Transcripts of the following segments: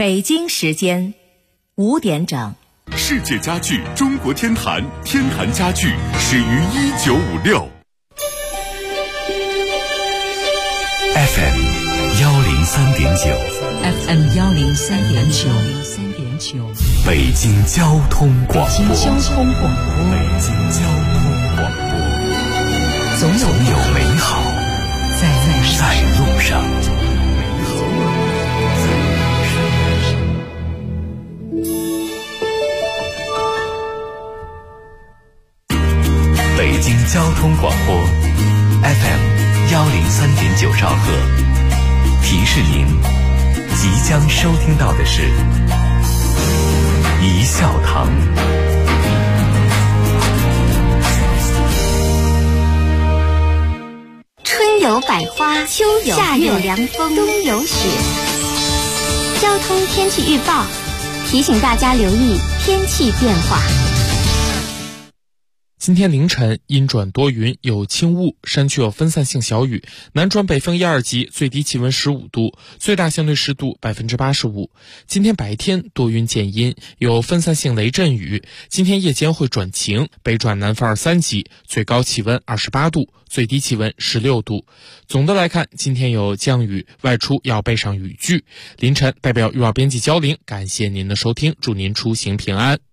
北京时间5点整。 世界家具中国天坛，天坛家具始于1956。FM 103.9 FM 103.9 北京交通广播。 北京交通广播。总有美好在路上。 北京交通广播 FM 103.9兆赫，提示您即将收听到的是一笑堂。 春有百花，秋有夏有凉风，冬有雪。交通天气预报提醒大家留意天气变化。 今天凌晨阴转多云，有轻雾，山区有分散性小雨，南转北风1、2级，最低气温15度，最大相对湿度85%。今天白天多云见阴，有分散性雷阵雨，今天夜间会转晴，北转南风2、3级，最高气温28度，最低气温16度。总的来看，今天有降雨，外出要备上雨具。凌晨代表预报编辑焦玲，感谢您的收听，祝您出行平安。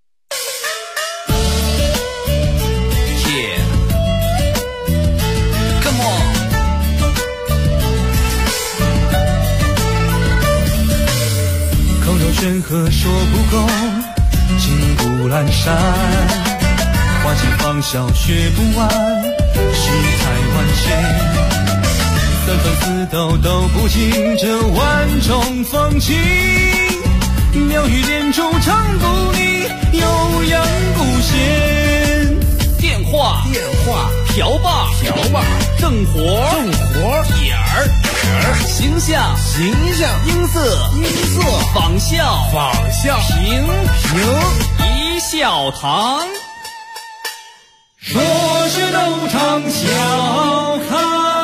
山河说不够，金不阑珊，花间芳笑学不完，世态万千，三分四斗都不尽这万种风情，妙语连珠唱不腻，悠扬不闲。电话瓢把正活眼儿形象音色仿效平一笑堂，说是都唱笑开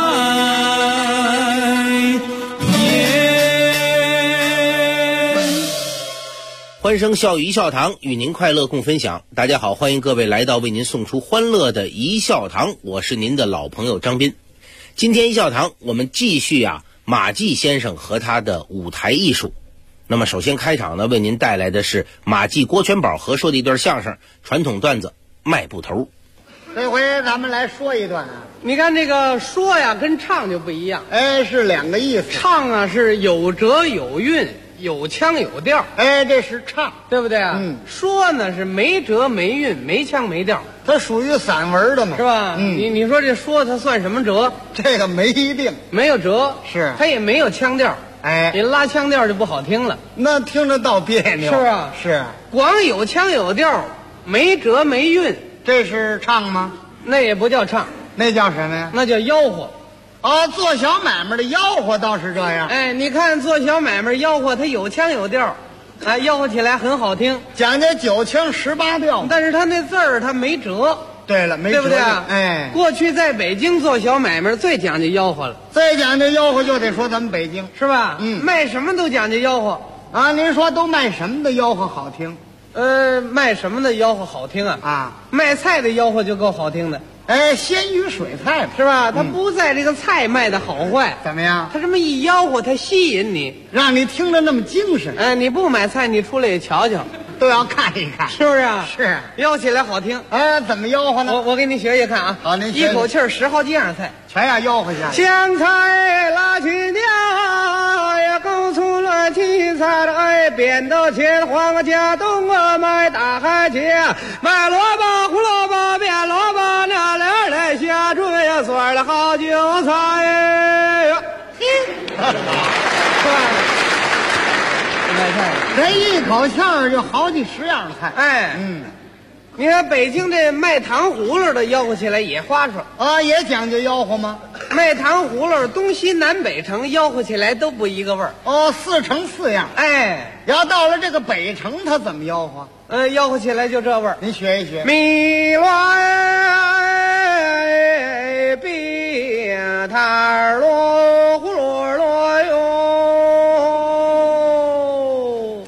颜。 欢声笑语一笑堂，与您快乐共分享。大家好，欢迎各位来到为您送出欢乐的一笑堂，我是您的老朋友张斌。今天一笑堂我们继续马季先生和他的舞台艺术。那么首先开场呢，为您带来的是马季、郭全宝合说的一段相声，传统段子卖布头。 这回咱们来说一段你看这个说跟唱就不一样。 是两个意思。 唱是有辙有韵，有腔有调。 这是唱， 对不对啊？说呢是没辙没韵，没腔没调， 它属于散文的嘛， 是吧？你说这说它算什么辙？ 这个没一定， 没有辙， 是它也没有腔调。你拉腔调就不好听了， 那听着倒别扭。 是啊， 是光有腔有调，没辙没韵， 这是唱吗？ 那也不叫唱， 那叫什么呀？ 那叫吆喝。 做小买卖的吆喝倒是这样。 你看做小买卖吆喝，它有腔有调，吆喝起来很好听， 讲究9腔18调。 但是他那字儿他没辙。 对了，没辙， 对不对啊？过去在北京做小买卖最讲究吆喝了， 再讲究吆喝就得说咱们北京， 是吧？卖什么都讲究吆喝您说都卖什么的吆喝好听？ 卖什么的吆喝好听卖菜的吆喝就够好听的。 鲜鱼水菜是吧？他不在这个菜卖的好坏怎么样， 他这么一吆喝，他吸引你， 让你听着那么精神。 你不买菜，你出来也瞧瞧， 都要看一看， 是不是啊？ 是， 吆起来好听。 怎么吆喝呢？ 我给你学学看啊。 好，您学。 一口气10好几样菜， 全要吆喝下去。 香菜拉去掉呀，勾出了青菜的扁豆切黄瓜加冬瓜，买大海茄，买萝卜胡萝卜变萝卜，那俩来下追呀，蒜的好韭菜呀。卖菜这一口气儿就好几10样菜。 你看北京这卖糖葫芦的吆喝起来也花哨也讲究吆喝吗？ 卖糖葫芦东西南北城吆喝起来都不一个味儿。 4城4样。要到了这个北城，他怎么吆喝？ 吆喝起来就这味儿。 您学一学。 米乱冰摊罗葫芦罗哟。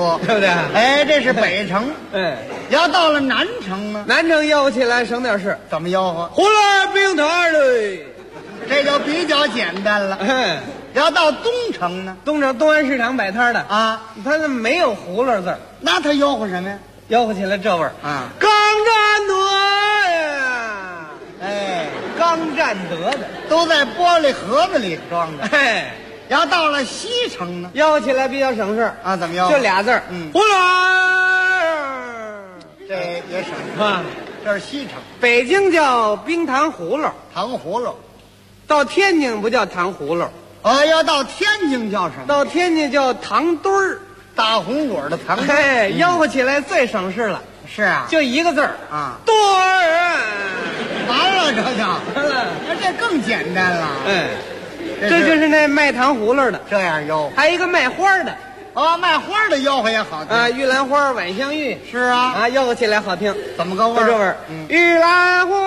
错， 对不对？ 哎，这是北城。 哎， 要到了南城呢， 南城吆喝起来省点事， 怎么吆喝？ 胡来冰摊嘞。 这就比较简单了。 哎， 要到东城呢， 东城东安市场摆摊的， 啊， 他那没有葫芦字儿， 那他吆喝什么呀？ 吆喝起来这味儿啊， 刚占得呀， 哎， 刚占得的。 都在玻璃盒子里装着。 哎， 要到了西城呢， 吆喝起来比较省事啊，怎么吆喝？ 就俩字儿， 嗯胡来。 这也省啊， 这是西城， 北京叫冰糖葫芦， 糖葫芦。 到天津不叫糖葫芦， 要到天津叫什么？ 到天津叫糖墩儿。 大红果的糖。 哎，吆喝起来最省事了， 是啊， 就一个字儿啊， 墩儿。 完了，这就完了， 那这更简单了。 哎，这就是那卖糖葫芦的， 这样吆喝。 还有一个卖花的卖花的吆喝也好听啊，玉兰花、晚香玉是啊， 啊，吆喝起来好听， 怎么个味儿？ 就这味儿。玉兰花、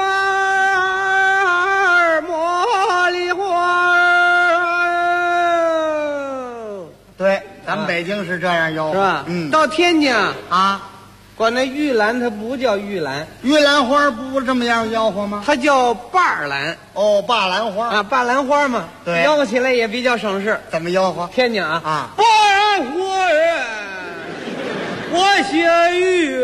茉莉花， 对，咱们北京是这样吆喝， 是吧？ 嗯， 到天津啊， 管那玉兰，它不叫玉兰， 玉兰花不这么样吆喝吗？ 它叫把兰霸兰花啊，把兰花嘛。 对吆喝起来也比较省事。 怎么吆喝？ 天津啊， 把兰花呀，我写玉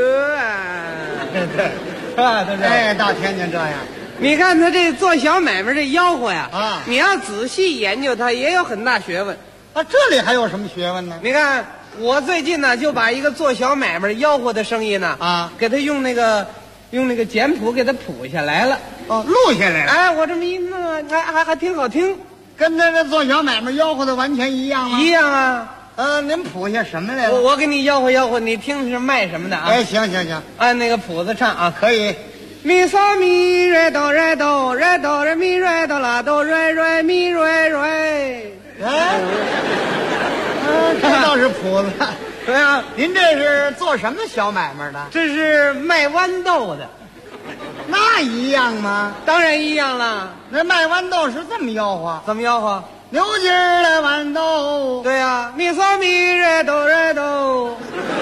对， 啊，对不对？ 哎，到天津这样， 你看他这做小买卖这吆喝呀， 啊你要仔细研究，它也有很大学问。 这里还有什么学问呢？ 你看，我最近呢就把一个做小买卖吆喝的生意呢，给他用那个简谱给他谱下来了。 录下来了。 哎，我这么一弄，还挺好听， 跟这做小买卖吆喝的完全一样吗？ 一样啊。 您谱下什么来了？ 我给你吆喝吆喝，你听是卖什么的啊？ 哎，行， 按那个谱子唱啊， 可以。 咪嗦咪瑞哆瑞哆瑞哆瑞咪瑞哆啦哆瑞瑞咪瑞瑞。 哎，这倒是谱子。 对啊， 您这是做什么小买卖的？ 这是卖豌豆的， 那一样吗？ 当然一样了。 那卖豌豆是这么吆喝， 怎么吆喝？ 牛筋儿的豌豆。 对呀，咪嗦咪瑞哆瑞哆。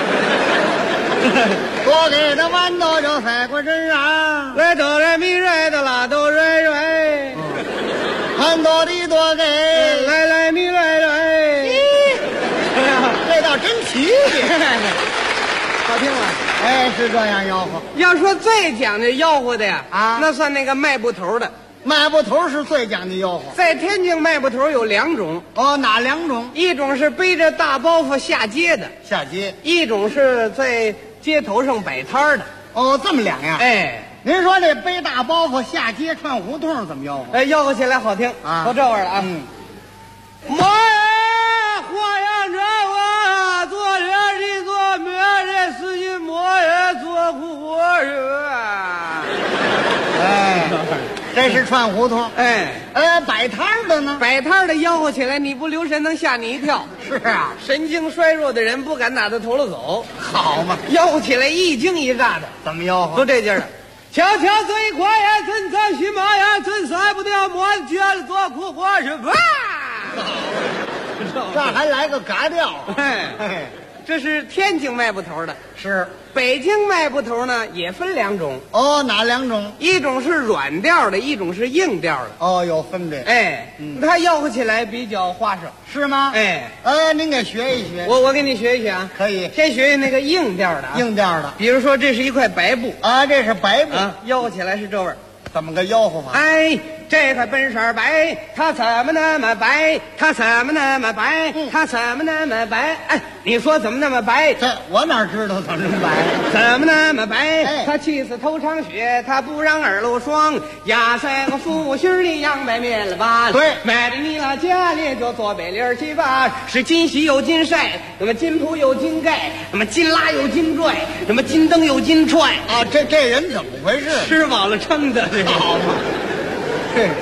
多给的豌豆就塞过身上， 瑞哆瑞咪瑞哆啦哆瑞瑞。 豌豆的多给， 来来咪瑞瑞。 这倒真齐齐， 好听了。 哎，是这样吆喝。 要说最讲究吆喝的呀， 那算那个卖布头的。 卖布头是最讲究吆喝。 在天津卖布头有两种。 哪两种？ 一种是背着大包袱下街的， 下街； 一种是在街头上摆摊的。 这么两样。 哎， 您说这背大包袱下街串胡同怎么吆喝？ 哎，吆喝起来好听啊， 都这味儿了啊。莫呀，花样着我做人的做面的事情，莫呀做苦人。 哎，这是串胡同。 哎， 摆摊的呢？ 摆摊的吆喝起来，你不留神能吓你一跳。 是啊， 神经衰弱的人不敢打他头了走。 好嘛， 吆喝起来一惊一乍的。 怎么吆喝？ 都这劲儿。悄悄最快呀，真在须马呀，真塞不掉莫觉了做苦活是吧？ 这还来个嘎调。 哎，这是天津卖布头的。 是。 北京卖布头呢也分两种。 哪两种？ 一种是软调的，一种是硬调的。 有分别。 哎，它吆喝起来比较花哨。 是吗？ 哎， 您给学一学。 我给你学一学啊。 可以。 先学那个硬调的。 硬调的， 比如说这是一块白布这是白布啊，吆喝起来是这味儿。 怎么个吆喝法？ 哎，这块本色白，它怎么那么白？它怎么那么白？它怎么那么白？哎，你说怎么那么白？ 这我哪知道怎么白？ 怎么那么白？ 哎， 它气死头长血，它不让耳露霜，压在个腐须的杨白面了吧？ 对， 买的你那家里就做北里去吧，是金锡有金晒，那么金铺有金盖，那么金拉有金拽，那么金灯有金踹这人怎么回事？ 吃饱了撑的。 好嘛，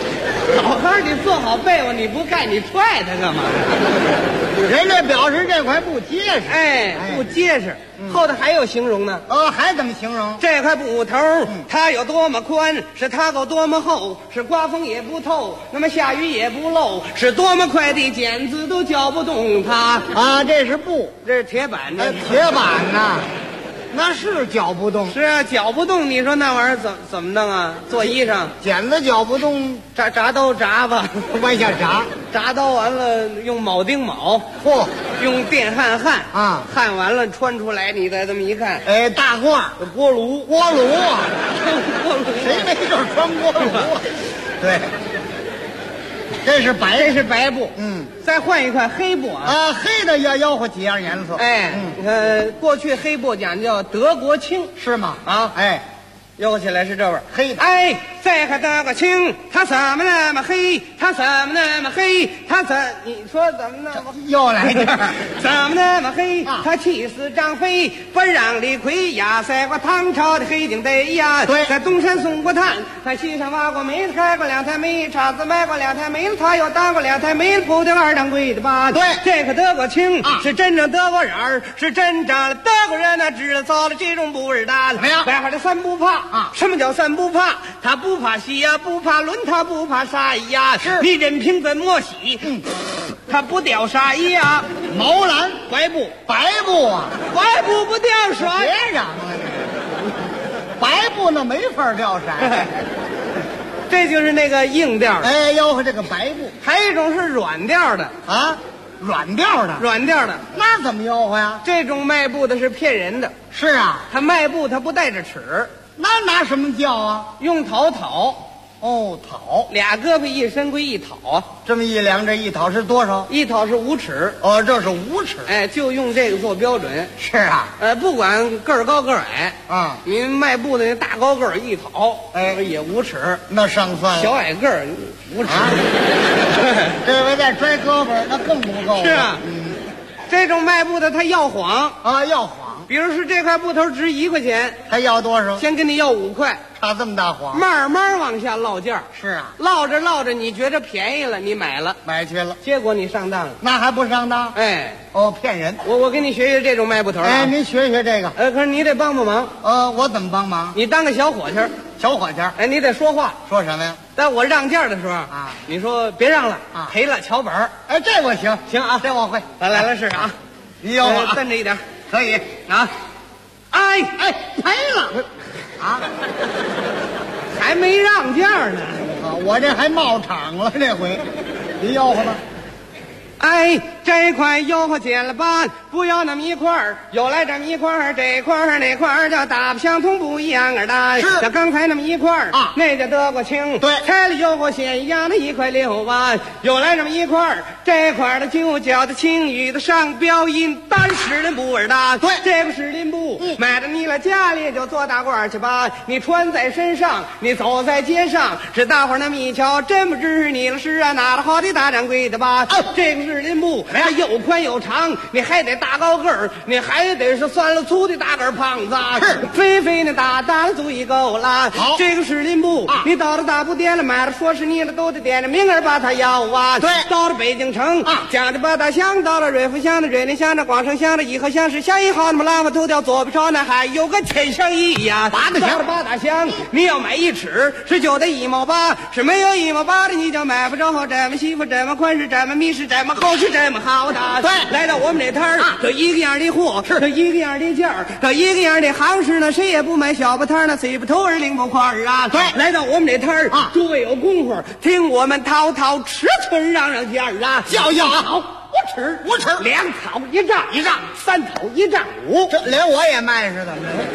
好好你做好被窝，你不盖你踹它干嘛？ 人家表示这块不结实。 哎，不结实。后头还有形容呢。 还怎么形容？ 这块布头，它有多么宽，是它够多么厚，是刮风也不透，那么下雨也不漏，是多么快的剪子都搅不动它。 啊，这是布， 这是铁板的， 铁板呐，那是搅不动。 是啊，搅不动，你说那玩意儿怎么弄啊？做衣裳， 剪子搅不动， 铡刀铡吧， 往下铡， 铡刀完了用铆钉铆， 嚯， 用电焊啊， 焊完了穿出来，你再这么一看， 哎，大褂， 锅炉啊， 锅炉， 谁没事穿锅炉啊？对，这是白布， 再换一块黑布啊， 黑的要吆喝几样颜色， 哎，过去黑布讲叫德国青， 是吗？ 啊， 哎， 吆喝起来是这味儿， 黑的， 哎，再看德国青，它怎么那么黑？它怎么那么黑？你说怎么那么？ 又来这儿， 怎么那么黑？他气死张飞，不让李逵压塞过唐朝的黑警队呀。 对， 在东山送过炭，在西山挖过煤，开过2台煤，叉子卖过2台煤，他又当过2台煤，铺的2掌柜的吧。 对， 这个德国青是真正德国人儿，是真正的德国人呢，知道造了这种布儿的。 怎么样？ 外号的三不怕啊？什么叫三不怕？他不怕洗呀，不怕轮，他不怕沙呀。 是， 你任凭怎么洗，它不掉色呀。 毛蓝白布啊， 白布不掉色， 别嚷了，白布那没法掉色。 这就是那个硬调的。 哎，吆喝这个白布， 还有一种是软调的啊，软调的，那怎么吆喝呀？ 这种卖布的是骗人的。 是啊， 他卖布他不带着尺， 那拿什么叫啊？ 用讨。 哦，讨 ，2胳膊一伸归一讨啊， 这么一量，这一讨是多少？ 一讨是5尺。 哦，这是5尺。 哎，就用这个做标准。 是啊， 不管个儿高个儿矮啊， 您卖布的那大高个儿一讨，哎，也5尺， 那上算了。 小矮个儿5尺， 这回再拽胳膊，那更不够。 是啊，这种卖布的他要谎啊，要谎。 比如说这块布头值1块钱， 他要多少？ 先跟你要5块， 差这么大谎， 慢慢往下落价。 是啊， 落着，你觉着便宜了，你买了， 买去了， 结果你上当了， 那还不上当？ 哎， 哦，骗人！ 我给你学学这种卖布头。 哎，您学学这个。 可是你得帮忙。 我怎么帮忙？ 你当个小伙计儿，哎，你得说话。 说什么呀？ 在我让价的时候啊，你说别让了啊，赔了瞧本儿。 哎，这我行啊， 这我会。 来试试啊， 你要我瞪着一点， 可以啊。哎， 赔了啊， 还没让价呢。 我这还冒场了，这回你吆喝吧。 哎，这块吆喝剪了吧，不要那么一块儿，又来这么一块儿，这块儿那块儿叫大不相同，不一样儿的。 是， 像刚才那么一块儿啊， 那叫德国青。 对， 拆了吆喝线一样的1块6吧，又来这么一块儿，这块儿的就叫的青雨的上标印单士林布儿的。 对， 这个士林布，买到你了家里就做大褂去吧，你穿在身上，你走在街上，是大伙儿那么一瞧，真不知你了是啊，哪的好的大掌柜的吧。这个士林布它又宽又长，你还得大高个儿，你还得是酸了粗的大个儿胖子，是肥肥的大的足一够了。 好， 这个士林布，你到了大布店了买了，说是你了都得点着名儿把它要啊。 对， 到了北京城讲的八大乡，到了瑞福乡的瑞林乡的广城乡的颐和乡是乡1号，那么喇嘛头条左边朝那还有个天香1呀。到了八大乡，你要买1尺是就得1毛8，是没有1毛8的你就买不着这么细这么宽是这么密是这么厚是这么好的。对，来到我们这摊儿，这一个样的货，这一个样的价儿，这一个样的行市呢，谁也不买小布摊儿呢，谁不头儿领不块儿啊？ 对， 来到我们这摊儿啊， 诸位有功夫，听我们滔滔尺寸让价儿啊， 叫好 5尺 5尺 ，2讨1丈，3讨1丈5， 这连我也卖似的。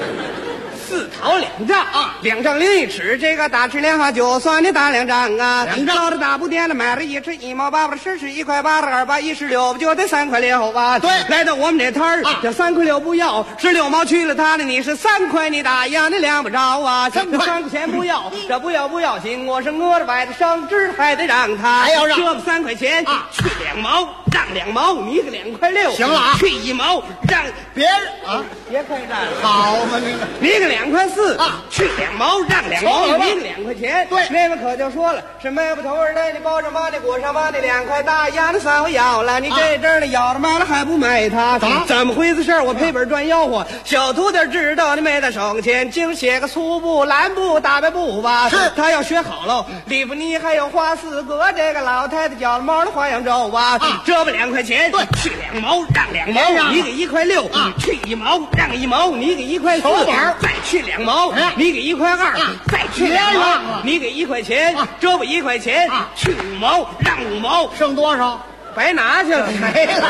4讨2丈啊，2丈0.1尺，这个大尺2号就算你大2丈啊。 2丈到了大布店了，买了1尺1毛8，把10是1块8的，2把1是6，不就得3块6吧？ 对， 来到我们这摊儿，这3块6不要，是6毛去了他的，你是3块，你大呀，你量不着啊。这3块钱不要，这不要紧，我是饿着崴着生知还得让他， 还要让这不3块钱啊，去2毛，让2毛，你个2块6， 行了啊， 去1毛，让别人啊， 别快让， 好嘛你个， 你个 2块4 啊， 去2毛让2毛，你2块钱。 对， 那边可就说了，是卖不头儿的，你包着妈的裹上妈的2块大洋的3回要了，你这阵儿的要了买了还不卖它？怎么回事？我赔本赚吆喝，小徒弟知道你没得省钱，净写个粗布、蓝布、大白布吧。 是， 他要学好喽，里布尼还有花4个，这个老太太绞了毛的花样粥啊，这不2块钱， 对， 去2毛让2毛，你给1块6，去1毛让1毛，你给1块4，再去2毛，你给1块2，再去2毛，你给1块钱，这不1块钱，去5毛让5毛， 剩多少？ 白拿去了， 没了。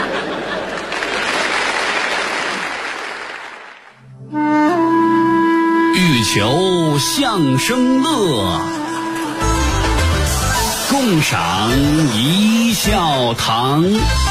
欲求相声乐，共赏一笑堂。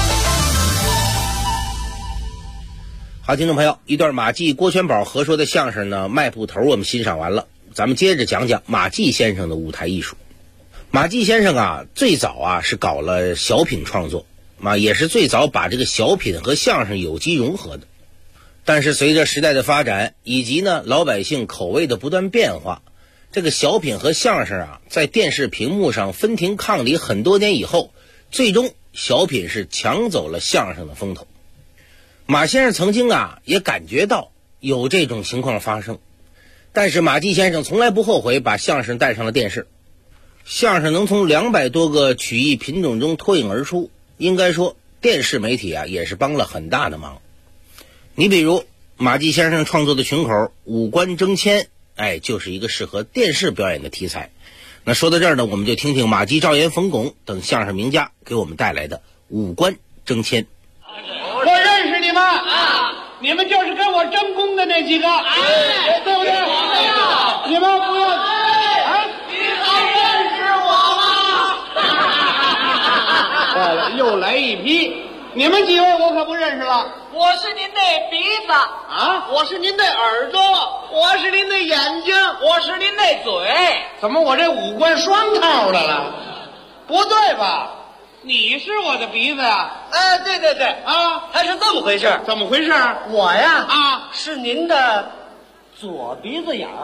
好，听众朋友，一段马季、郭全宝合说的相声呢，卖布头我们欣赏完了，咱们接着讲讲马季先生的舞台艺术。马季先生啊，最早啊是搞了小品创作，也是最早把这个小品和相声有机融合的。但是随着时代的发展，以及呢老百姓口味的不断变化，这个小品和相声啊，在电视屏幕上分庭抗礼很多年以后，最终小品是抢走了相声的风头。马先生曾经啊也感觉到有这种情况发生，但是马季先生从来不后悔把相声带上了电视。相声能从200多个曲艺品种中脱颖而出，应该说电视媒体啊也是帮了很大的忙。你比如马季先生创作的群口五官争谦，就是一个适合电视表演的题材。那说到这儿呢，我们就听听马季、赵岩、冯巩等相声名家给我们带来的五官争谦。 我认识你们啊，你们就是跟我争功的那几个，对不对？你们不要你还认识我吗？坏了，又来一批。你们几位我可不认识了。 我是您的鼻子啊， 我是您的耳朵，我是您的眼睛，我是您的嘴。 怎么我这五官双套的了？不对吧？ 你是我的鼻子呀？哎，对对对啊，他是这么回事。 怎么回事？ 我呀是您的左鼻子眼儿。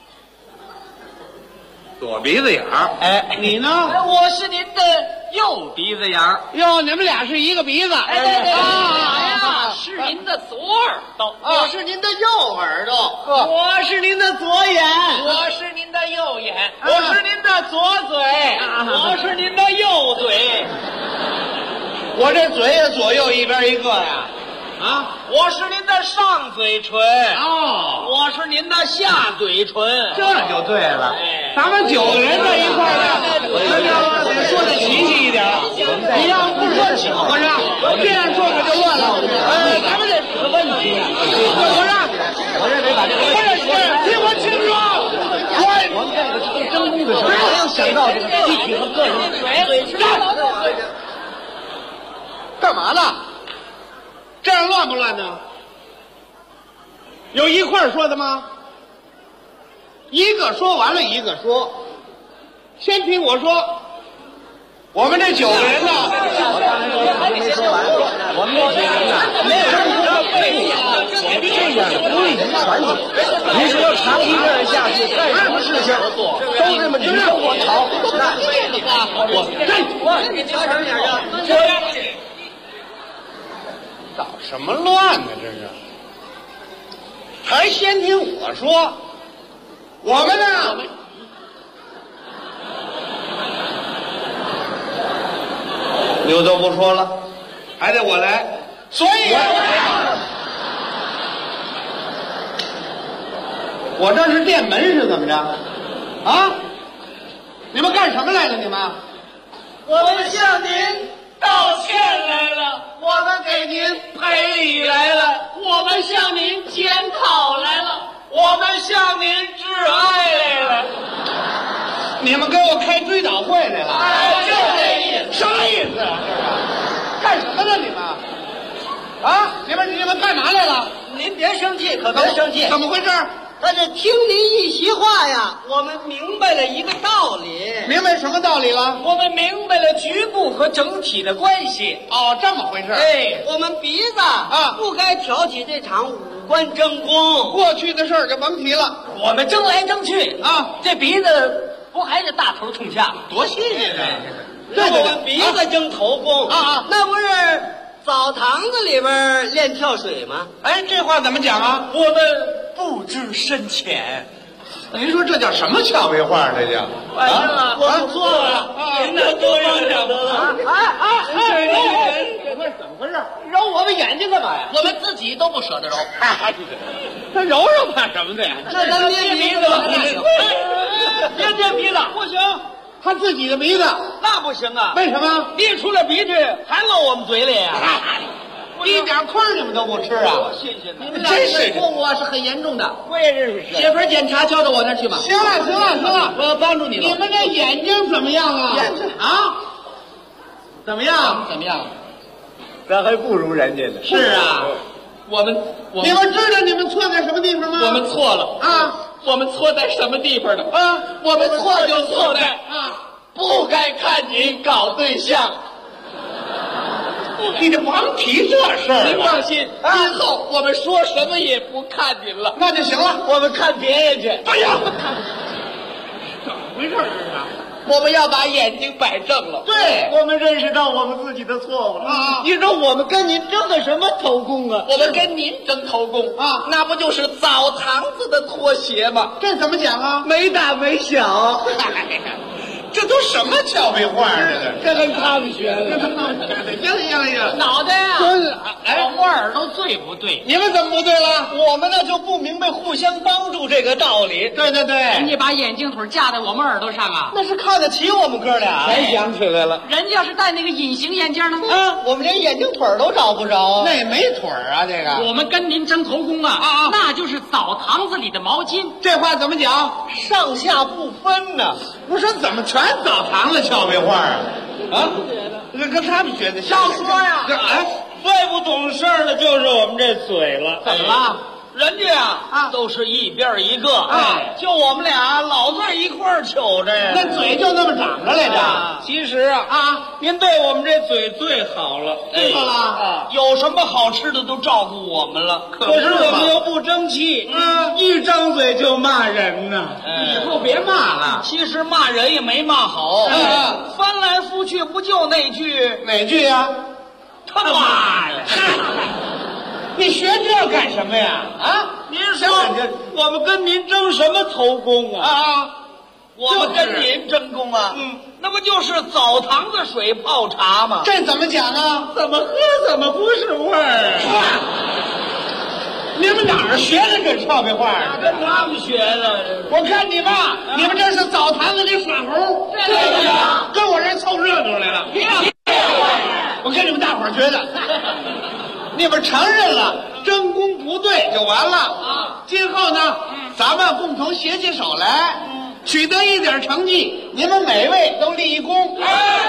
左鼻子眼儿，你呢？ 我是您的右鼻子眼儿。 哟，你们俩是一个鼻子。 对对是您的左耳朵，我是您的右耳朵，我是您的左眼，我是您的右眼，我是您的左嘴，我是您的右嘴。 我这嘴也左右一边一个呀。 我是您的上嘴唇，我是您的下嘴唇， 这就对了。咱们9个人在一块儿呢，咱要得说的齐齐一点。你要不说齐合上，这样说可就乱了。 咱们这是个问题啊。 合上，我这得把这个。不是，听我清楚。 我们这个争功的时候，没有想到这个集体和个人嘴。 干嘛呢？这样乱不乱呢？有一块儿说的吗？一个说完了一个说。先听我说，我们这9个人呢， 没说完，我们这9个人呢，没有这样不利于团结。你只要长期这样下去，干什么事情都这么你跟我吵，那我搞什么乱呢？这是，还先听我说，我们呢，刘都不说了，还得我来，所以我这是电门是怎么着？啊？你们干什么来了？你们？ 我们向您道歉来了，我们给您赔礼来了，我们向您检讨来了，我们向您致哀来了。 你们给我开追悼会来了？ 就这意思。 什么意思啊？干什么呢？你们？你们干嘛来了？ 您别生气，可别生气。 怎么回事？ 但是听您一席话呀，我们明白了一个道理。 明白什么道理了？ 我们明白了局部和整体的关系。 哦，这么回事。 哎，我们鼻子不该挑起这场五官争功。 过去的事儿就甭提了。 我们争来争去这鼻子不还是大头冲下吗？ 多新鲜啊！ 对，我们鼻子争头功那不是澡堂子里边练跳水吗？ 哎，这话怎么讲啊？ 我们不知深浅。 您说这叫什么俏皮话？这叫我错了，您那多让了得了。 怎么回事？ 揉我们眼睛干嘛呀？我们自己都不舍得揉。 他揉揉怕什么的呀？ 那咱捏鼻子吧，捏鼻子不行， 他自己的鼻子那不行啊。 为什么？ 憋出了鼻涕还落我们嘴里呀？ 一点亏你们都不吃啊！ 谢谢你， 真是错误是很严重的。 我也认识。 写份检查交到我那儿去吧。 行了， 我要帮助你了。 你们这眼睛怎么样啊？ 眼睛怎么样？ 怎么样？ 咱还不如人家呢。 是啊，我们你们知道你们错在什么地方吗？ 我们错了我们错在什么地方呢？我们错就错在不该看您搞对象。 你这甭提这事儿。 您放心，今后我们说什么也不看您了。 那就行了， 我们看别人去。 哎呀，怎么回事这是？ 我们要把眼睛摆正了。 对， 我们认识到我们自己的错误了你说我们跟您争个什么头功啊？我们跟您争头功那不就是澡堂子的拖鞋吗？ 这怎么讲啊？ 没大没小。 这都什么俏皮话这跟他们学的。 行， 脑袋我耳朵对不对？ 你们怎么不对了？ 我们呢就不明白互相帮助这个道理。 对， 人家把眼镜腿架在我们耳朵上啊， 那是看得起我们哥俩。 才想起来了， 人家要是戴那个隐形眼镜呢？ 我们连眼睛腿都找不着。 那也没腿啊，这个。 我们跟您争头功那就是澡堂子里的毛巾。 这话怎么讲？ 上下不分呢。 不是怎么全澡堂子俏皮话这跟他们学的。 要说呀，最不懂事的就是我们这嘴了。 怎么了？ 人家都是一边一个就我们俩老在一块儿瞅着呀。 那嘴就那么长着来着。 其实您对我们这嘴最好了， 最好了有什么好吃的都照顾我们了。可是我们又不争气， 一张嘴就骂人呢。以后别骂了。 其实骂人也没骂好，翻来覆去不就那句哪句呀？ 他妈呀！ 你学这干什么呀？ 您说我们跟您争什么头功我们跟您争功那不就是澡堂子水泡茶吗？ 这怎么讲啊？ 怎么喝怎么不是味儿你们哪儿学的这俏皮话跟他们学的。 我看你们你们这是澡堂子里耍猴，跟我这凑热闹来了。我跟你们大伙儿觉得你们承认了争功不对就完了今后呢咱们共同携起手来取得一点成绩，你们每位都立一功。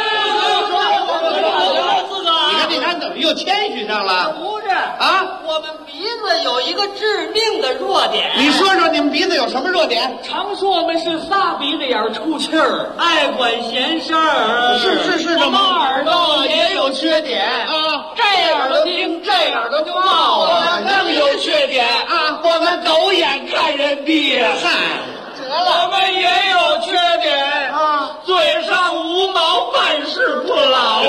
你看怎么又谦虚上了？ 不是我们鼻子有一个致命的弱点。 你说说你们鼻子有什么弱点？ 常说我们是仨鼻子眼出气儿，爱管闲事儿。 是我们耳朵也有缺点这耳朵听，这耳朵就冒了。更有缺点我们狗眼看人低。我们也有缺点嘴上无毛，办事不牢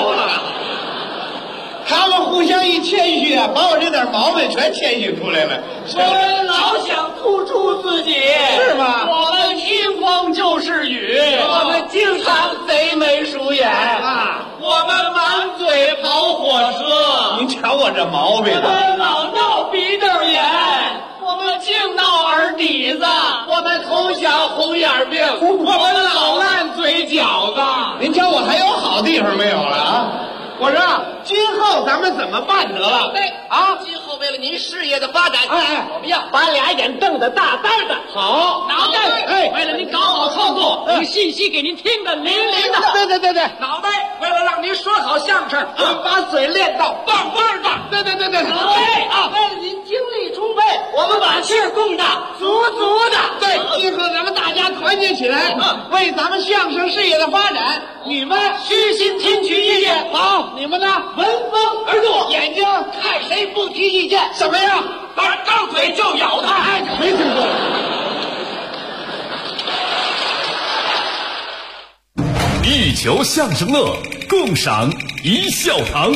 他们互相一谦虚把我这点毛病全谦虚出来了。 我们老想突出自己， 是吗？ 我们一光就是雨，我们经常贼眉鼠眼我们满嘴跑火车。 您瞧我这毛病我们老闹鼻窦炎，我们净闹耳底子，我们从小红眼病，我们老烂嘴饺子。 您瞧我还有好地方没有了我说今后咱们怎么办得了？ 今后为了您事业的发展， 我们要把俩眼瞪得大大的， 好， 脑袋为了您搞好操作，这个信息给您听得灵灵的。 对， 脑袋为了让您说好相声，我们把嘴练到棒棒的。 对， 脑袋为了您精力充沛，我们把气儿供得足足团结起来，为咱们相声事业的发展，你们虚心听取意见。好，你们呢闻风而动，眼睛看谁不提意见，怎么样？张嘴就咬他。哎，没听说。 一球相声乐，共赏一笑堂。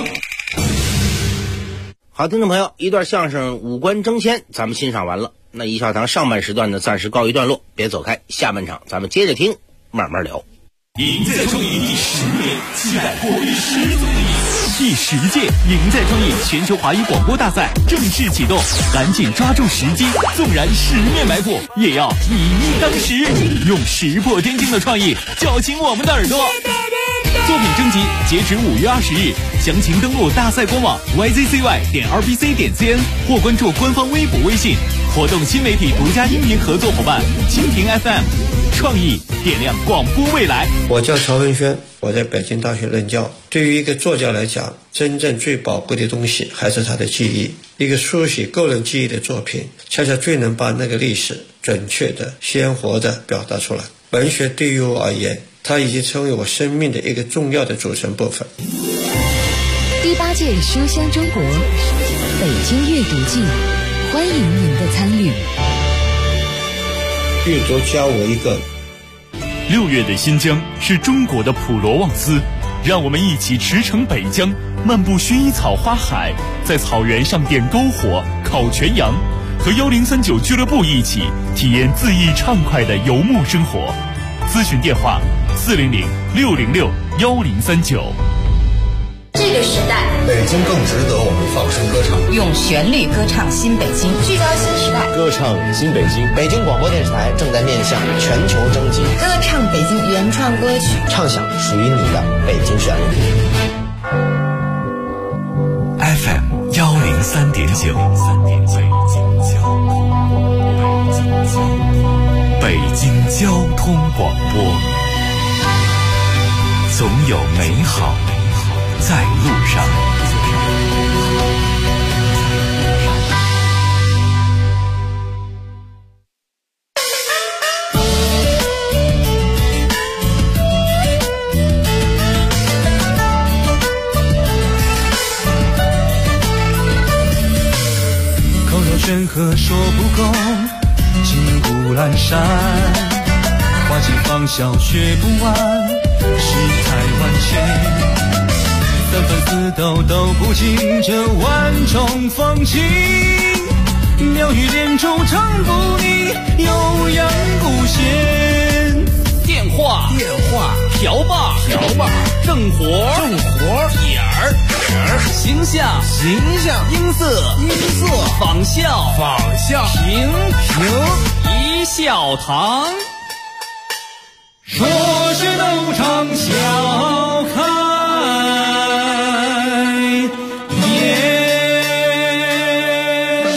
好，听众朋友，一段相声五官争先咱们欣赏完了，那一笑堂上半时段呢暂时告一段落，别走开，下半场咱们接着听，慢慢聊。 赢在创意第10年，期待活力十足的你。第10届赢在创意全球华语广播大赛正式启动，赶紧抓住时机，纵然10面埋伏，也要以一当十，用石破天惊的创意叫醒我们的耳朵。作品征集截止5月20日，详情登录大赛官网 yzcy.rbc.cn 或关注官方微博微信。活动新媒体独家音频合作伙伴蜻蜓 FM， 创意点亮广播未来。 我叫曹文轩，我在北京大学任教。对于一个作家来讲，真正最宝贵的东西还是他的记忆。一个书写个人记忆的作品，恰恰最能把那个历史准确的、鲜活的表达出来。文学对于我而言，它已经成为我生命的一个重要的组成部分。 第8届书香中国北京阅读季，欢迎您的参与。 阅读教我一个。 6月的新疆是中国的普罗旺斯，让我们一起驰骋北疆，漫步薰衣草花海，在草原上点篝火、烤全羊，和1039俱乐部一起体验恣意畅快的游牧生活。咨询电话400-606-1039。 这个时代， 北京更值得我们放声歌唱， 用旋律歌唱新北京，聚焦新时代， 歌唱新北京。北京广播电视台正在面向全球征集， 歌唱北京原创歌曲， 唱响属于你的北京旋律。 FM 103.9，北京交通广播，总有美好在路上。 口若悬河说不够，金谷阑珊，花尽芳香学不完，世态万千，纷纷似斗斗不尽这万种风情，妙语连珠唱不腻，悠扬不闲。 电话瓢把正活点儿形象音色仿效平一笑堂， 说是都唱笑开颜。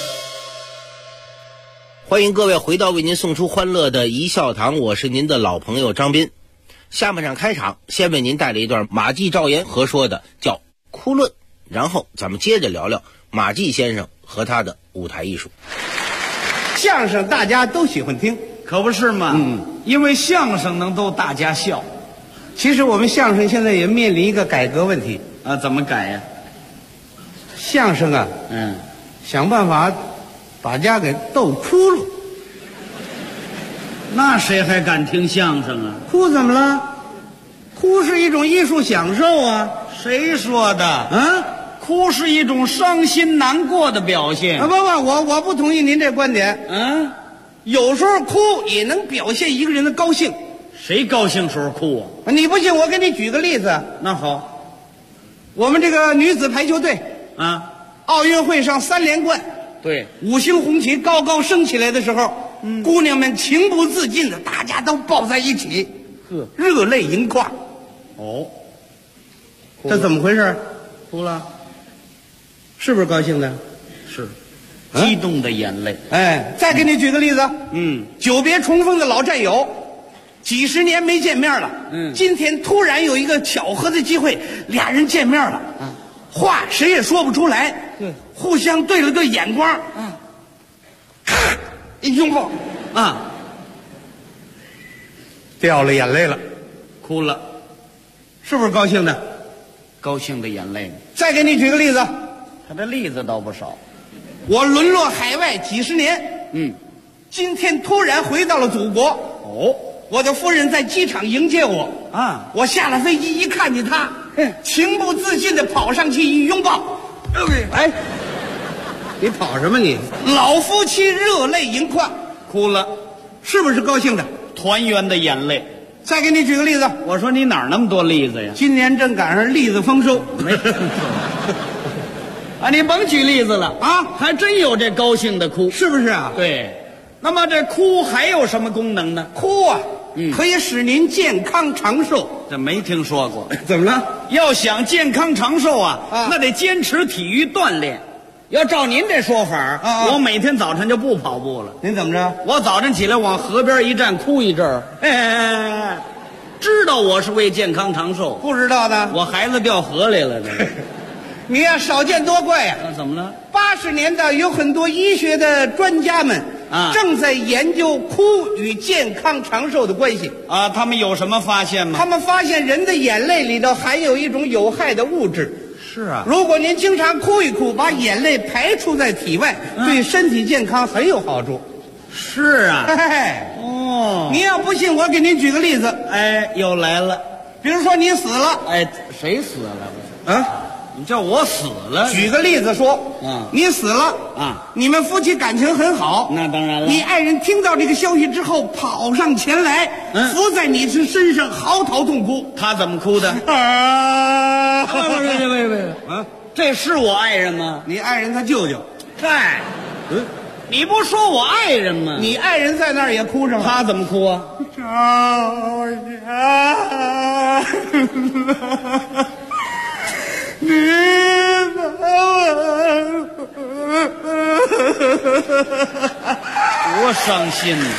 欢迎各位回到为您送出欢乐的一笑堂，我是您的老朋友张斌。下半场开场，先为您带来一段马季、赵岩合说的叫《哭论》，然后咱们接着聊聊马季先生和他的舞台艺术。 相声大家都喜欢听， 可不是吗？因为相声能逗大家笑。 其实我们相声现在也面临一个改革问题啊，怎么改呀？ 相声啊，想办法把家给逗哭了。 那谁还敢听相声啊？ 哭怎么了？哭是一种艺术享受啊。 谁说的？哭是一种伤心难过的表现。 不，我不同意您这观点。有时候哭也能表现一个人的高兴。 谁高兴时候哭啊？你不信，我给你举个例子。 那好， 我们这个女子排球队奥运会上3连冠， 对 ，5星红旗高高升起来的时候，姑娘们情不自禁的，大家都抱在一起，热泪盈眶。这怎么回事？ 哭了， 是不是高兴的？ 是，激动的眼泪。 再给你举个例子，久别重逢的老战友，几十年没见面了，今天突然有一个巧合的机会，俩人见面了，话谁也说不出来，互相对了对眼光，一拥抱， 掉了眼泪了， 哭了， 是不是高兴的？ 高兴的眼泪。 再给你举个例子， 他这例子倒不少。 我沦落海外几十年，今天突然回到了祖国。 哦， 我的夫人在机场迎接我啊！ 我下了飞机，一看见她，情不自禁地跑上去一拥抱。哎，你跑什么你？老夫妻热泪盈眶， 哭了， 是不是高兴的？ 团圆的眼泪。 再给你举个例子， 我说你哪儿那么多例子呀？ 今年正赶上栗子丰收， 没啊，你甭举例子了啊，还真有这高兴的哭， 是不是啊？ 对。那么这哭还有什么功能呢？ 哭啊，可以使您健康长寿。 这没听说过。 怎么了？ 要想健康长寿啊，那得坚持体育锻炼。要照您这说法，我每天早晨就不跑步了。 您怎么着？ 我早晨起来往河边一站，哭一阵儿。知道我是为健康长寿， 不知道的， 我孩子掉河里了。 你呀，少见多怪呀！ 怎么了 ？80年代有很多医学的专家们正在研究哭与健康长寿的关系啊。他们有什么发现吗？ 他们发现人的眼泪里头含有一种有害的物质。 是啊， 如果您经常哭一哭，把眼泪排出在体外，对身体健康很有好处。 是啊， 哦，您要不信，我给您举个例子。 哎，又来了， 比如说你死了， 哎，谁死了？ 啊？ 你叫我死了？ 举个例子说，你死了啊，你们夫妻感情很好， 那当然了。 你爱人听到这个消息之后，跑上前来，伏在你身上嚎啕痛哭。 他怎么哭的？喂，啊，这是我爱人吗？ 你爱人他舅舅。 嗨，你不说我爱人吗？ 你爱人在那儿也哭上了。 他怎么哭啊？ 你多伤心呢！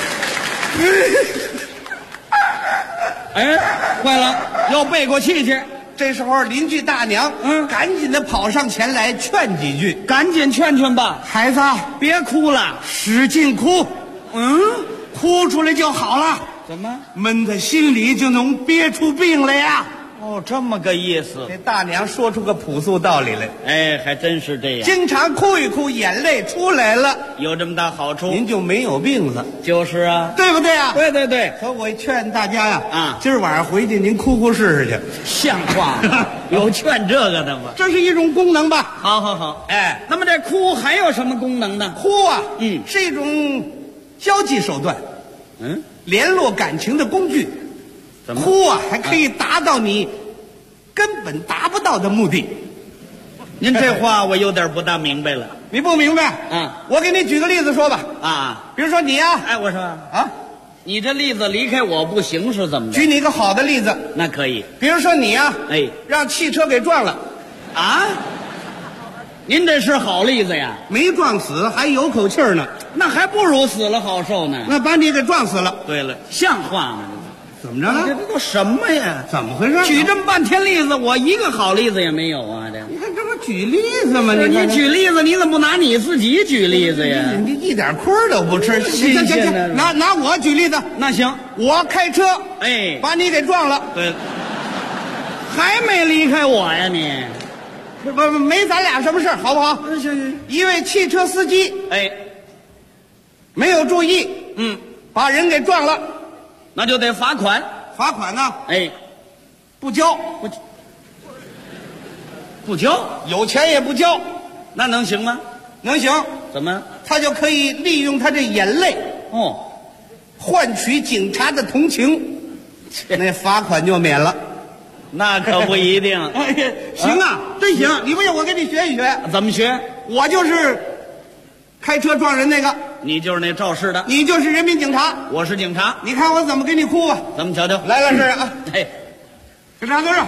哎，坏了，要背过气去。 这时候邻居大娘赶紧的跑上前来劝几句， 赶紧劝劝吧， 孩子别哭了， 使劲哭，哭出来就好了。 怎么闷在心里就能憋出病来呀？ 哦，这么个意思。 这大娘说出个朴素道理来。 哎，还真是这样。 经常哭一哭，眼泪出来了， 有这么大好处， 您就没有病了。 就是啊， 对不对啊？ 对对对。 可我劝大家呀，今儿晚上回去您哭哭试试去。 像话吗？有劝这个的吗？ 这是一种功能吧？ 好好好。哎，那么这哭还有什么功能呢？ 哭啊，是一种交际手段，联络感情的工具。哭啊，还可以达到你根本达不到的目的。 您这话我有点不大明白了。 你不明白？我给你举个例子说吧。比如说你呀， 哎，我说啊，你这例子离开我不行是怎么着？ 举你一个好的例子， 那可以。 比如说你呀， 哎， 让汽车给撞了， 啊？您这是好例子呀？ 没撞死，还有口气儿呢， 那还不如死了好受呢。 那把你给撞死了。 对了，像话吗？ 怎么着了？ 这都什么呀？ 怎么回事？ 举这么半天例子，我一个好例子也没有啊！这你看这不举例子吗？ 你举例子，你怎么不拿你自己举例子呀？ 你一点亏都不吃。 行， 拿我举例子。 那行， 我开车， 哎， 把你给撞了。 对，还没离开我呀你？ 不，没咱俩什么事好不好？ 行。 一位汽车司机， 哎， 没有注意，把人给撞了。 那就得罚款， 罚款呢？ 哎， 不交， 不交， 有钱也不交， 那能行吗？ 能行。 怎么？ 他就可以利用他这眼泪，换取警察的同情，那罚款就免了。 那可不一定。 行啊，真行！你不信，我给你学一学。 怎么学？ 我就是开车撞人那个。 你就是那肇事的， 你就是人民警察， 我是警察。 你看我怎么给你哭吧？ 咱们瞧瞧， 来这儿啊！ 哎， 警察队长，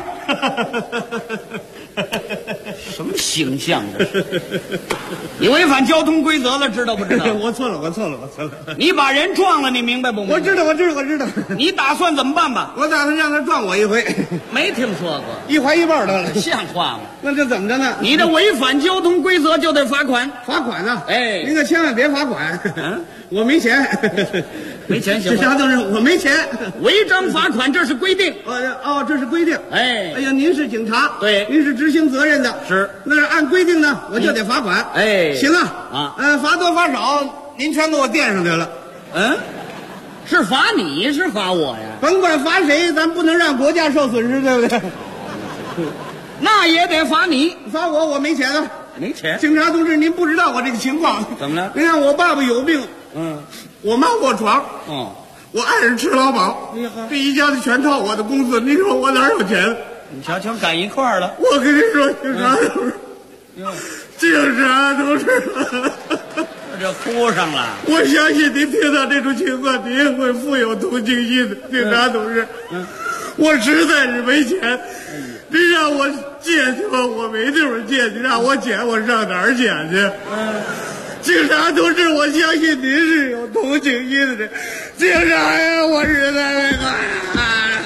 什么形象这是？你违反交通规则了，知道不知道？ 我错了。 你把人撞了，你明白不明白？ 我知道。 你打算怎么办吧？ 我打算让他撞我一回。 没听说过， 一怀一抱得了， 像话吗？ 那这怎么着呢？ 你这违反交通规则就得罚款。 罚款呢？ 哎， 您可千万别罚款。我没钱。 没钱行吗？ 这啥都是我没钱， 违章罚款这是规定。 这是规定。 哎呀，您是警察， 对， 您是执行责任的， 是。 那是按规定呢，我就得罚款。行啊， 罚多罚少，您全给我垫上来了。 是罚你是罚我呀？ 甭管罚谁，咱不能让国家受损失，对不对？ 那也得罚你， 罚我没钱啊。 没钱， 警察同志，您不知道我这个情况。 怎么了？ 您看我爸爸有病，我妈卧床，我爱人吃劳保，这一家子全靠我的工资，您说我哪有钱？ 你瞧，全赶一块儿了。 我跟您说，警察同志，警察同志， 这哭上了。 我相信您听到这种情况，您也会富有同情心的，警察同志。我实在是没钱。您让我借去吧，我没地方借去；让我捡，我上哪儿捡去？警察同志，我相信您是有同情心的人。警察呀，我实在没办法。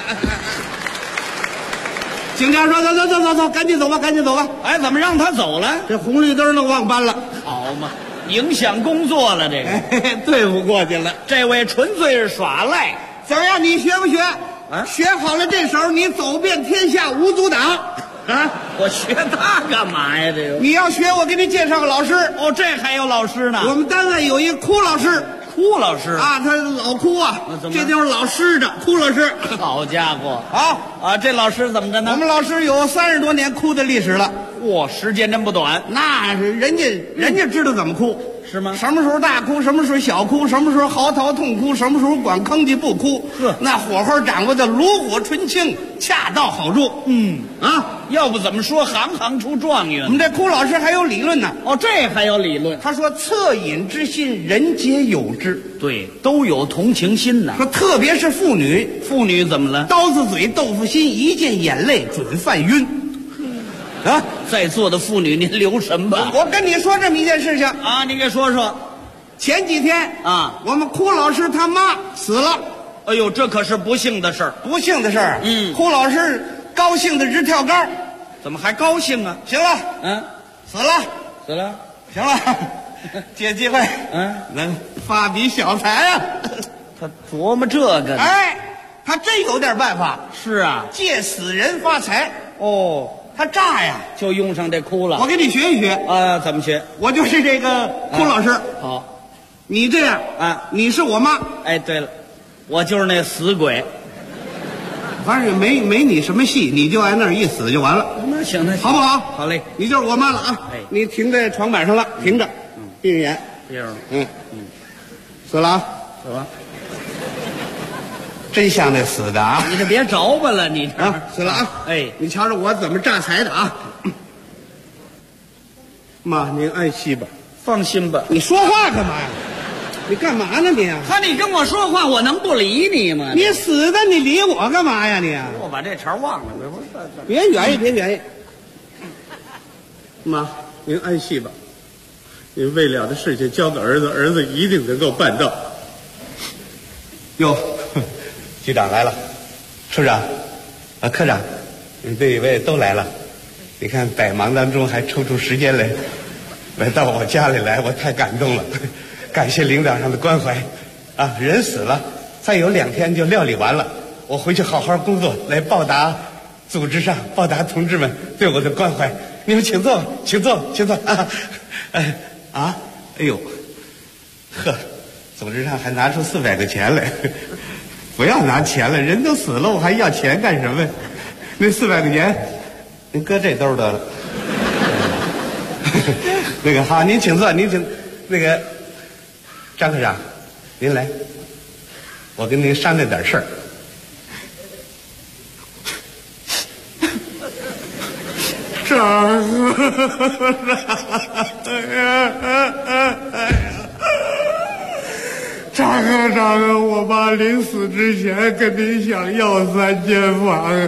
警察说：“走，赶紧走吧，赶紧走吧。” 哎，怎么让他走了？ 这红绿灯都忘搬了。 好嘛，影响工作了，这个对付过去了。 这位纯粹是耍赖。 怎么样？你学不学？学好了这手，你走遍天下无阻挡。 我学他干嘛呀？这个你要学，我给你介绍个老师。 这还有老师呢。 我们单位有一个哭老师。 哭老师啊，他老哭啊，这地方老湿着。哭老师， 好家伙这老师怎么着呢？ 我们老师有30多年哭的历史了。 哇，时间真不短。 那是人家知道怎么哭。 是吗？ 什么时候大哭，什么时候小哭，什么时候嚎啕痛哭，什么时候光吭叽不哭，那火候掌握的炉火纯青，恰到好处。 要不怎么说行行出状元？ 我们这哭老师还有理论呢。 这还有理论。 他说恻隐之心，人皆有之。 对，都有同情心呐。 说特别是妇女， 妇女怎么了？ 刀子嘴豆腐心，一见眼泪准犯晕。 在座的妇女，您留神吧。 我跟你说这么一件事情您给说说。 前几天我们哭老师他妈死了。 哎呦，这可是不幸的事儿。 不幸的事儿。哭老师高兴的直跳高。 怎么还高兴啊？ 行了，死了，行了，借机会，能发笔小财啊。 他琢磨这个呢。 他真有点办法。 是啊， 借死人发财。他炸呀， 就用上这哭了。 我给你学一学怎么学？ 我就是这个哭老师。 好， 你这样你是我妈。 对了，我就是那死鬼。 反正没你什么戏，你就按那儿一死就完了。 那行， 好不好？ 好嘞， 你就是我妈了啊！你停在床板上了，停着，闭着眼， 闭着了。 死了啊！ 死了。 真像那死的啊！ 你这别着吧了，你这死了啊！你瞧着我怎么榨财的啊！妈，您安息吧， 放心吧。 你说话干嘛呀？你干嘛呢你？ 你跟我说话，我能不理你吗？ 你死的，你理我干嘛呀你？ 我把这茬忘了， 别原意，别原意。妈，您安息吧，您未了的事情交给儿子，儿子一定能够办到。哟。局长来了，处长，科长，这一位都来了。你看百忙当中还抽出时间来到我家里来，我太感动了。感谢领导上的关怀人死了，再有2天就料理完了。我回去好好工作，来报答组织上，报答同志们对我的关怀。你们请坐，请坐，请坐哎呦，组织上还拿出400块钱来。不要拿钱了，人都死了，我还要钱干什么？那400块钱，您搁这兜得了。那个好，您请坐，您请。那个张科长，您来，我跟您商量点事儿。张科长，我妈临死之前跟您想要3间房，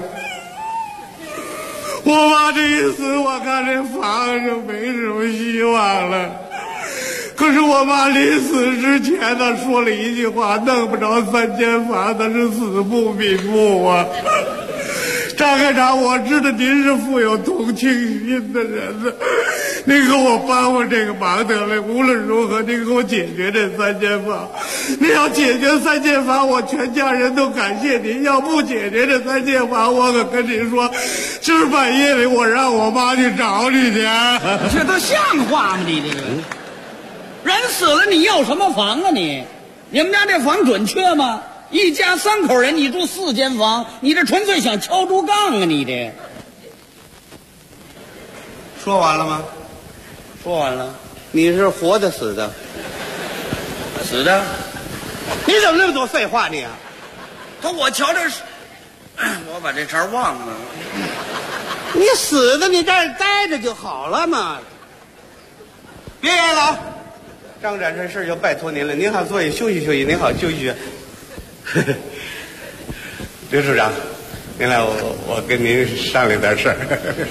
我妈这一死，我看这房就没什么希望了。可是我妈临死之前呢，说了一句话，弄不着3间房，那是死不瞑目啊。张科长，我知道您是富有同情心的人呢， 您给我帮帮这个忙得了，无论如何您给我解决这3间房。您要解决3间房，我全家人都感谢您；要不解决这3间房，我可跟您说，今儿半夜里我让我妈去找你去。 这都像话吗？你这个人死了，你要什么房啊你？你们家这房准确吗？一家3口人，你住4间房，你这纯粹想敲竹杠啊！你这说完了吗？ 说完了。 你是活的死的？ 死的？ 你怎么那么多废话你啊？ 我瞧这是，我把这茬忘了。 你死的，你这儿待着就好了嘛。别演了，张展这事儿就拜托您了。您好，坐下休息休息。您好，休息休息。刘处长，您来，我跟您商量点事儿。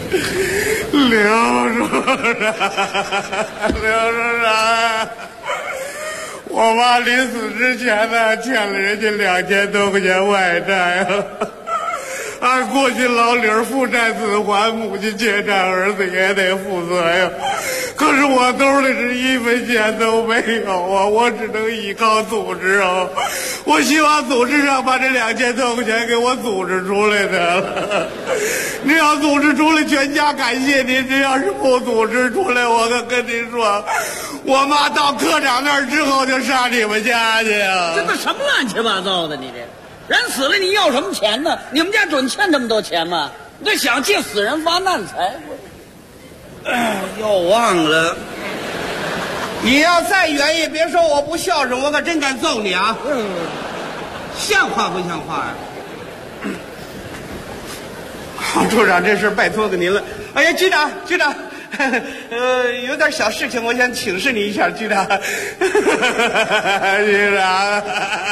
刘处长，我妈临死之前呢，欠了人家2000多块钱外债。按过去老理儿，父债子还，母亲欠债，儿子也得负责呀。可是我兜里是1分钱都没有啊，我只能依靠组织啊。我希望组织上把这2000多块钱给我组织出来的了。您要组织出来，全家感谢您；您要是不组织出来，我可跟您说，我妈到科长那儿之后就上你们家去啊。 这都什么乱七八糟的？你这人死了，你要什么钱呢？你们家准欠这么多钱吗？你这想借死人发难财？又忘了。 你要再原意，别说我不孝顺，我可真敢揍你啊！像话不像话呀？好，处长，这事拜托给您了。哎呀，局长，有点小事情，我想请示你一下，局长。局长，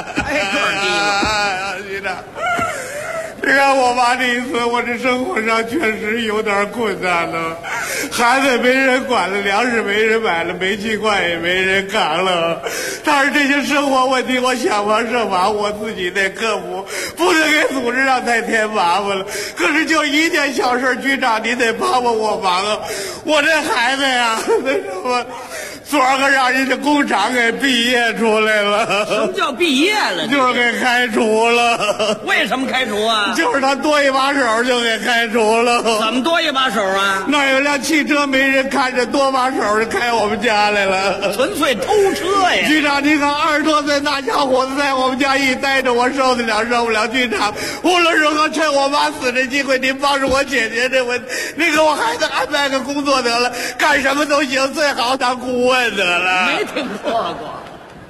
局长，你看我妈这一次，我这生活上确实有点困难了，孩子没人管了，粮食没人买了，煤气罐也没人扛了。但是这些生活问题，我想方设法我自己得克服，不能给组织上再添麻烦了。可是就一件小事，局长您得帮帮我忙啊！我这孩子呀，那什么，昨儿个让人家工厂给毕业出来了。 什么叫毕业了？ 就是给开除了。 为什么开除啊？ 就是他多一把手就给开除了。 怎么多一把手啊？ 那有辆汽车没人看着，多把手就开我们家来了， 纯粹偷车呀！ 局长，你看20多岁大小伙子在我们家一待着，我受得了受不了。局长，无论如何趁我妈死这机会，您帮着我解决这问题。您给我孩子安排个工作得了，干什么都行，最好当顾问得了。 没听说过。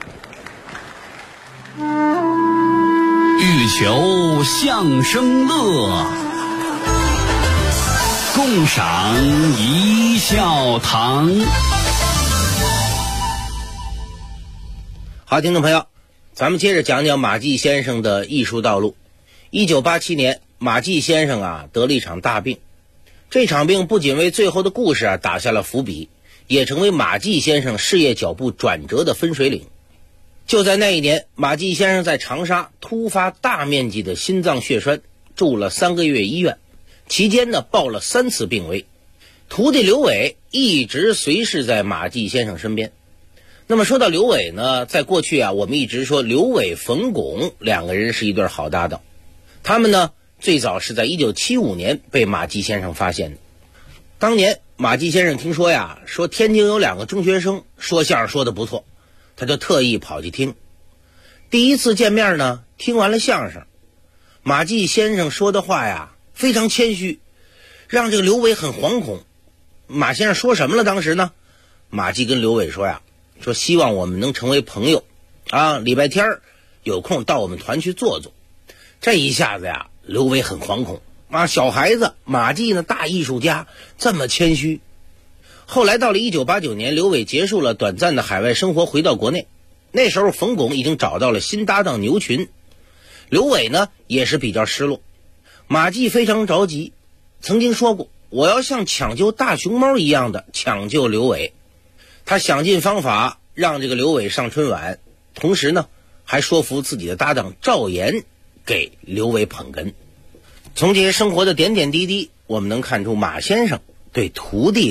欲求相声乐，共赏一笑堂。 好，听众朋友，咱们接着讲讲马季先生的艺术道路。1987年，马季先生得了一场大病，这场病不仅为最后的故事打下了伏笔，也成为马季先生事业脚步转折的分水岭。就在那一年，马季先生在长沙突发大面积的心脏血栓，住了3个月医院，期间报了3次病危。徒弟刘伟一直随侍在马季先生身边。那么说到刘伟呢，在过去我们一直说刘伟、冯巩2个人是一对好搭档。他们呢，最早是在1975年被马季先生发现的。当年马季先生听说说天津有2个中学生说相声说得不错，他就特意跑去听。第一次见面呢，听完了相声，马季先生说的话非常谦虚，让这个刘伟很惶恐。马先生说什么了？当时呢，马季跟刘伟说说希望我们能成为朋友礼拜天有空到我们团去坐坐。这一下子刘伟很惶恐小孩子，马季呢大艺术家，这么谦虚。后来到了1989年，刘伟结束了短暂的海外生活，回到国内。那时候冯巩已经找到了新搭档牛群，刘伟呢也是比较失落。马季非常着急，曾经说过，我要像抢救大熊猫一样的抢救刘伟。他想尽方法让这个刘伟上春晚，同时呢还说服自己的搭档赵岩给刘伟捧哏。从这些生活的点点滴滴，我们能看出马先生对徒弟的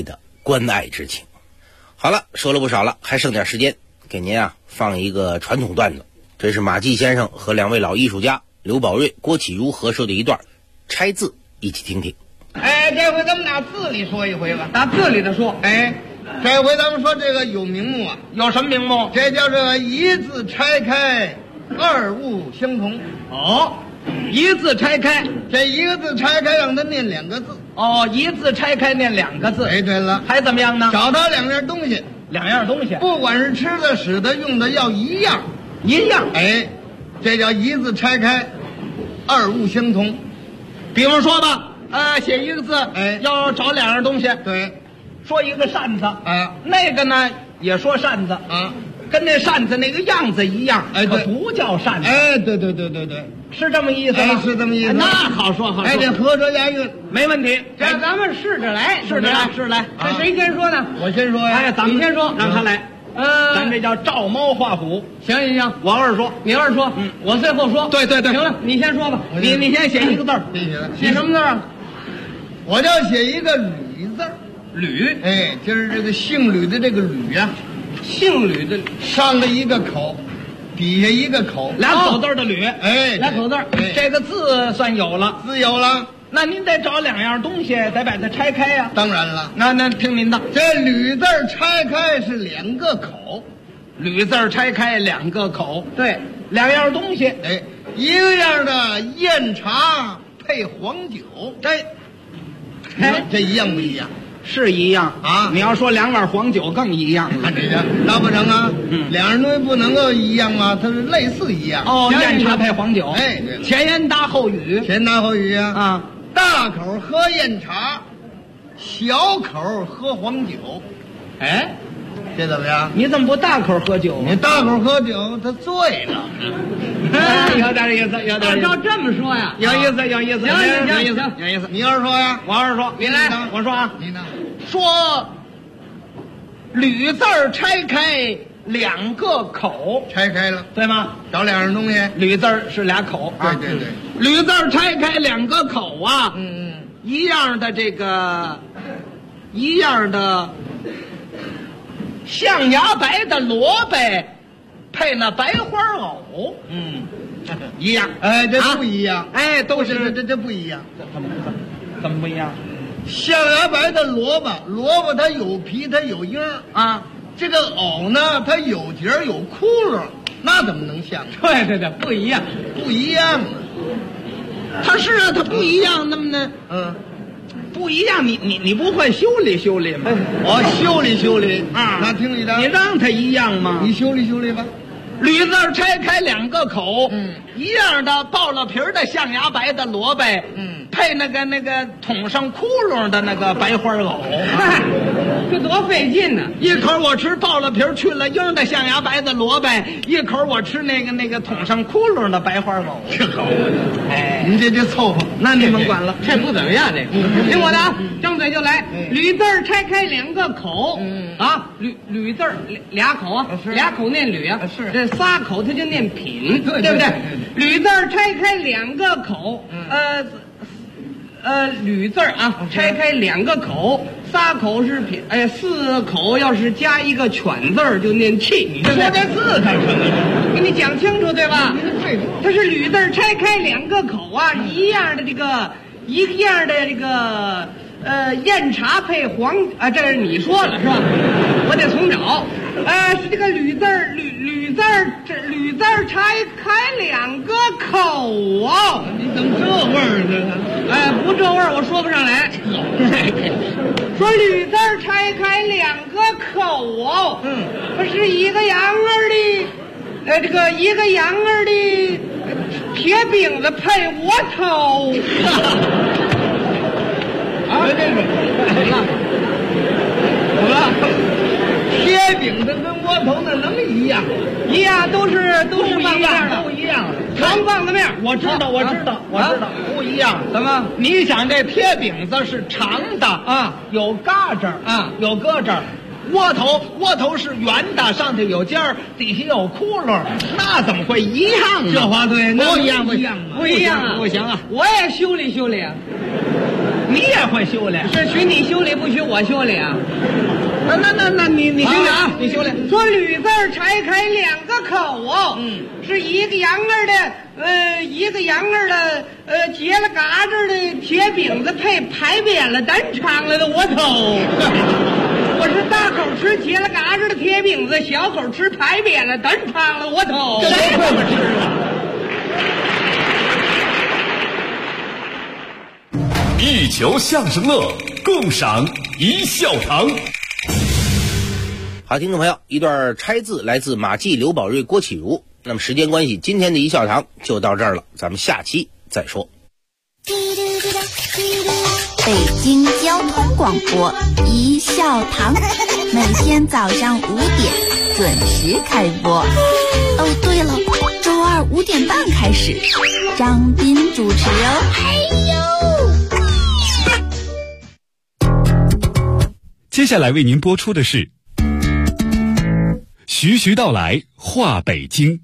关爱之情。好了，说了不少了，还剩点时间，给您放一个传统段子。这是马季先生和两位老艺术家刘宝瑞、郭启儒合说的一段拆字，一起听听。 这回咱们拿字里说一回吧，拿字里的说。这回咱们说这个有名目啊，有什么名目？这叫这一字拆开，二物相同。一字拆开，这一个字拆开让它念2个字。一字拆开念2个字。对了，还怎么样呢？找到2样东西，2样东西，不管是吃的、使的、用的，要一样，一样。这叫一字拆开，二物相同。比方说吧，写一个字，要找2样东西。对，说一个扇子，那个呢也说扇子，跟那扇子那个样子一样，可不叫扇子。对，是这么意思吗？是这么意思。那好说好说，这合辙押韵，没问题。这咱们试着来，试着来。这谁先说呢？我先说呀。咱们先说，让他来。咱这叫照猫画虎。行，我二说，你二说，我最后说。对，行了，你先说吧。你先写一个字儿。写什么字啊？我要写一个吕字儿。吕，就是这个姓吕的这个吕呀。姓吕的上了一个口，底下一个口，2口字的吕。2口字，这个字算有了，字有了。那您得找2样东西，得把它拆开呀。当然了，那听您的。这吕字拆开是2个口，吕字拆开2个口。对，2样东西。一个样的酽茶配黄酒。这一样不一样？是一样啊！你要说2碗黄酒更一样了，这个那不成啊！2样东西不能够一样啊，它是类似一样。酽茶配黄酒。对，前言搭后语。前搭后语啊！大口喝酽茶，小口喝黄酒。这怎么样？你怎么不大口喝酒？你大口喝酒，他醉了。有点意思，有点意思。照这么说呀，有意思。行。你二说呀，我二说。你来，我说啊。你呢？说吕字拆开2个口，拆开了，对吗？找2样东西，吕字是2口啊。对，吕字拆开2个口啊。一样的这个，一样的。象牙白的萝卜配那白花藕，一样。这不一样。都是这不一样。怎么不一样？象牙白的萝卜它有皮，它有缨啊。这个藕呢，它有节有窟窿，那怎么能像？对，不一样，不一样啊。它是啊，它不一样，那么呢？不一样，你不会修理吗？我修理啊！那听你的，你让它一样吗？你修理吧。吕字拆开2个口，一样的爆了皮的象牙白的萝卜，配那个捅上窟窿的那个白花藕。这多费劲呢！一口我吃爆了皮去了缨的象牙白的萝卜，一口我吃那个捅上窟窿的白花藕。这好，您这凑合，那你们管了，这不怎么样。这听我的啊，张嘴就来。吕字拆开2个口，吕字2口啊，2口念吕啊，是这3口它就念品，对不对？吕字拆开2个口，吕字拆开2个口，3口是品，4口要是加一个犬字就念气。你说这字干什么？给你讲清楚对吧？它是吕字拆开2个口啊，一样的这个酽茶配黄这是你说了是吧？我得重找。是这个吕字拆开2个口啊！你怎么这味儿呢？不这味儿我说不上来。说吕字拆开2个口哦，是一个洋儿的，一个洋儿的铁饼子配窝头。怎么了？铁饼子跟窝头那能一样？一样，都是不一样的，不一样。长棒子面，我知道，不一样。怎么？你想这铁饼子是长的啊，有嘎吱啊，有搁这儿。窝头是圆的，上头有尖儿，底下有窟窿，那怎么会一样呢？这话对，不一样，不一样啊！不行啊！我也修理啊！ 你也会修理？ 是许你修理，不许我修理啊？ 那你修理啊？你修理。 说吕字拆开两个口哦，是一个洋儿的，一个洋儿的，结了嘎子的铁饼子配排扁了单长了的窝头。我是大口吃结了嘎子的铁饼子，小口吃排扁了单长了窝头。 这都这么吃啊？ 一球相声乐，共赏一笑堂。 好，听众朋友，一段拆字来自马季、刘宝瑞、郭启儒。那么时间关系，今天的一笑堂就到这儿了，咱们下期再说。 北京交通广播一笑堂，每天早上5点准时开播。哦，对了，周二5点半开始，张斌主持哦。 接下来为您播出的是徐徐道来话北京。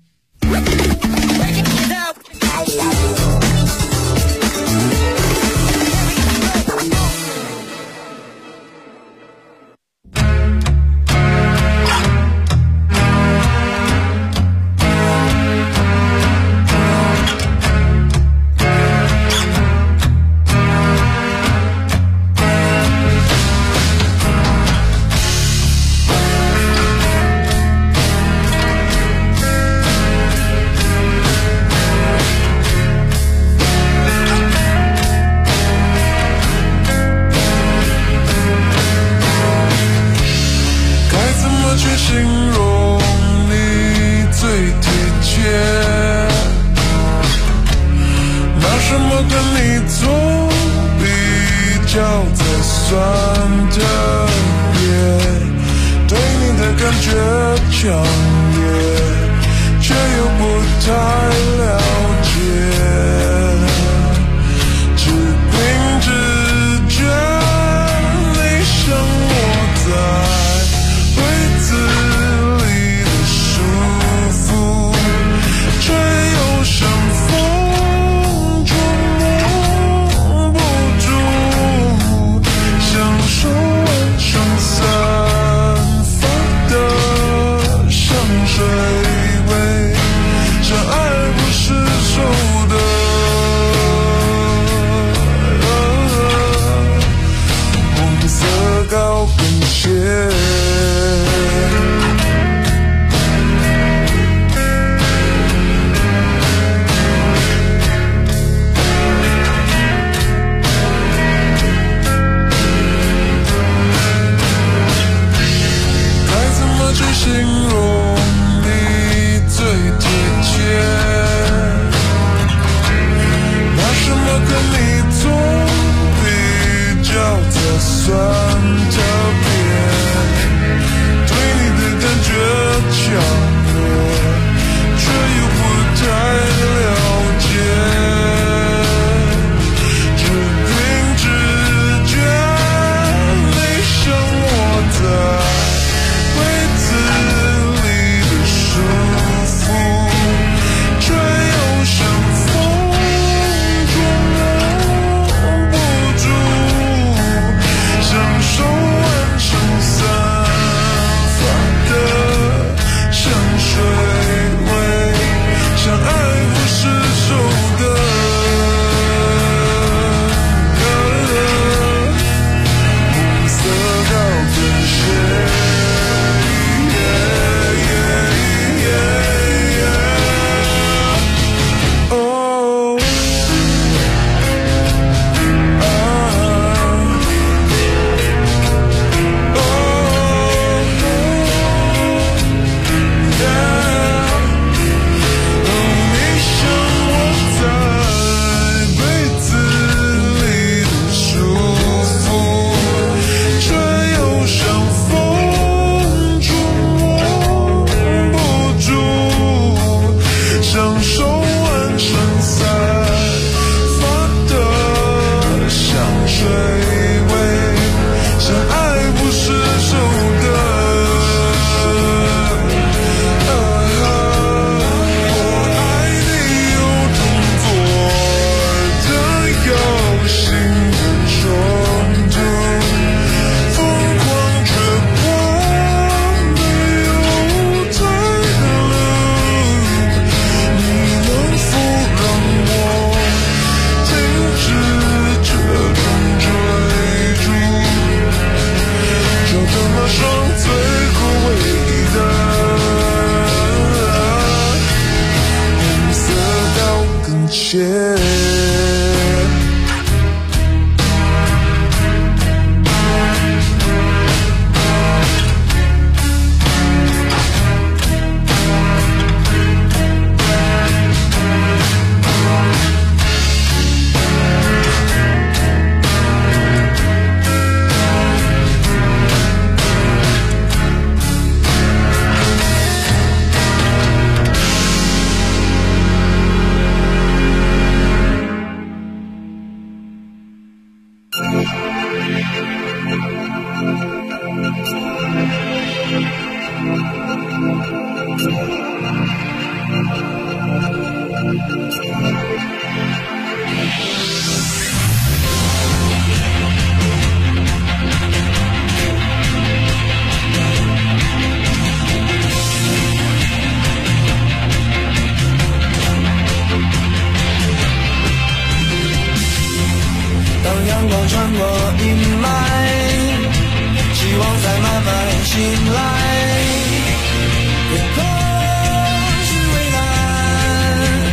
当阳光穿过阴霾，希望在慢慢醒来。天空是蔚蓝，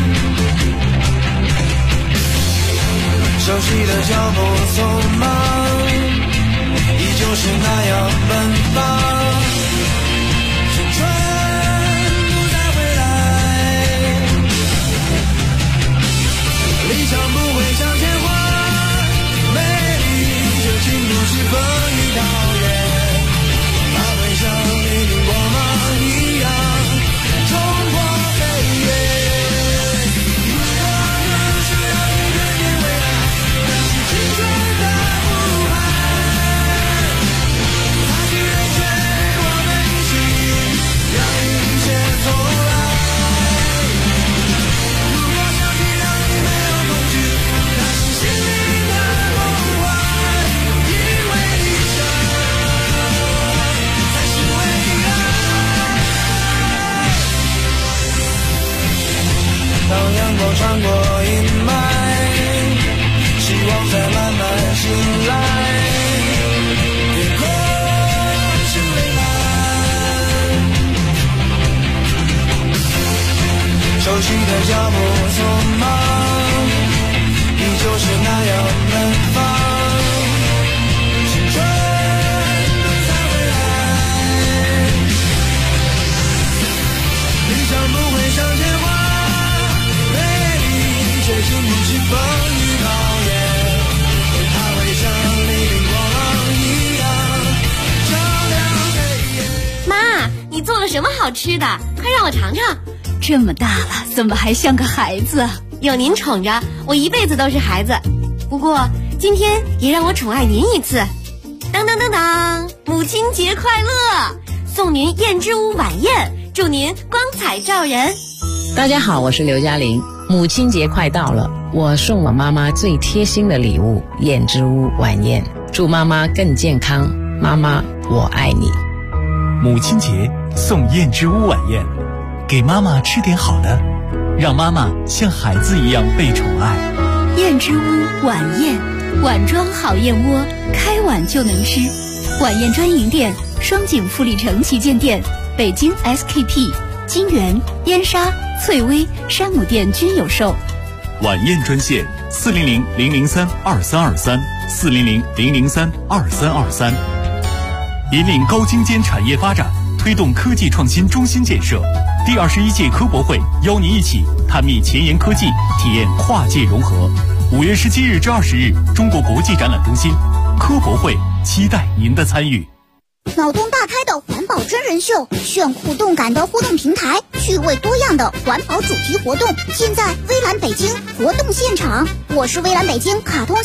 熟悉的脚步匆忙，依旧是那样奔放。青春不再回来，理想不会向前滑。经不起风雨考验，它会像黎明光芒一样冲破黑夜。如果能需要一点点未来，那是青春的呼喊。踏进人群，我们一起让一切重来。如果相信让你没有恐惧，那是心灵的梦幻。当阳光穿过阴霾，希望在慢慢醒来。天空是蔚蓝，熟悉的脚步匆忙，依旧是那样奔放。青春不再回来，理想不会向前滑。却经不起风雨考验，它会像黎明光芒一样照亮黑夜。 妈，你做了什么好吃的？快让我尝尝。 这么大了，怎么还像个孩子？ 有您宠着，我一辈子都是孩子。不过今天也让我宠爱您一次。当当当当，母亲节快乐！送您燕之屋晚宴，祝您光彩照人。 大家好，我是刘嘉玲。母亲节快到了，我送我妈妈最贴心的礼物——燕之屋晚宴，祝妈妈更健康。妈妈，我爱你。 母亲节送燕之屋晚宴，给妈妈吃点好的，让妈妈像孩子一样被宠爱。 燕之屋晚宴，碗装好燕窝，开碗就能吃。晚宴专营店：双井富力城旗舰店、北京 SKP、金源、燕莎、翠微、山姆店均有售。 晚宴专线：400-003-2323，400-003-2323，引领高精尖产业发展，推动科技创新中心建设。第21届科博会邀您一起探秘前沿科技，体验跨界融合。5月17日至20日，中国国际展览中心科博会，期待您的参与。 脑洞大开的环保真人秀，炫酷动感的互动平台，趣味多样的环保主题活动，尽在微蓝北京活动现场。我是微蓝北京卡通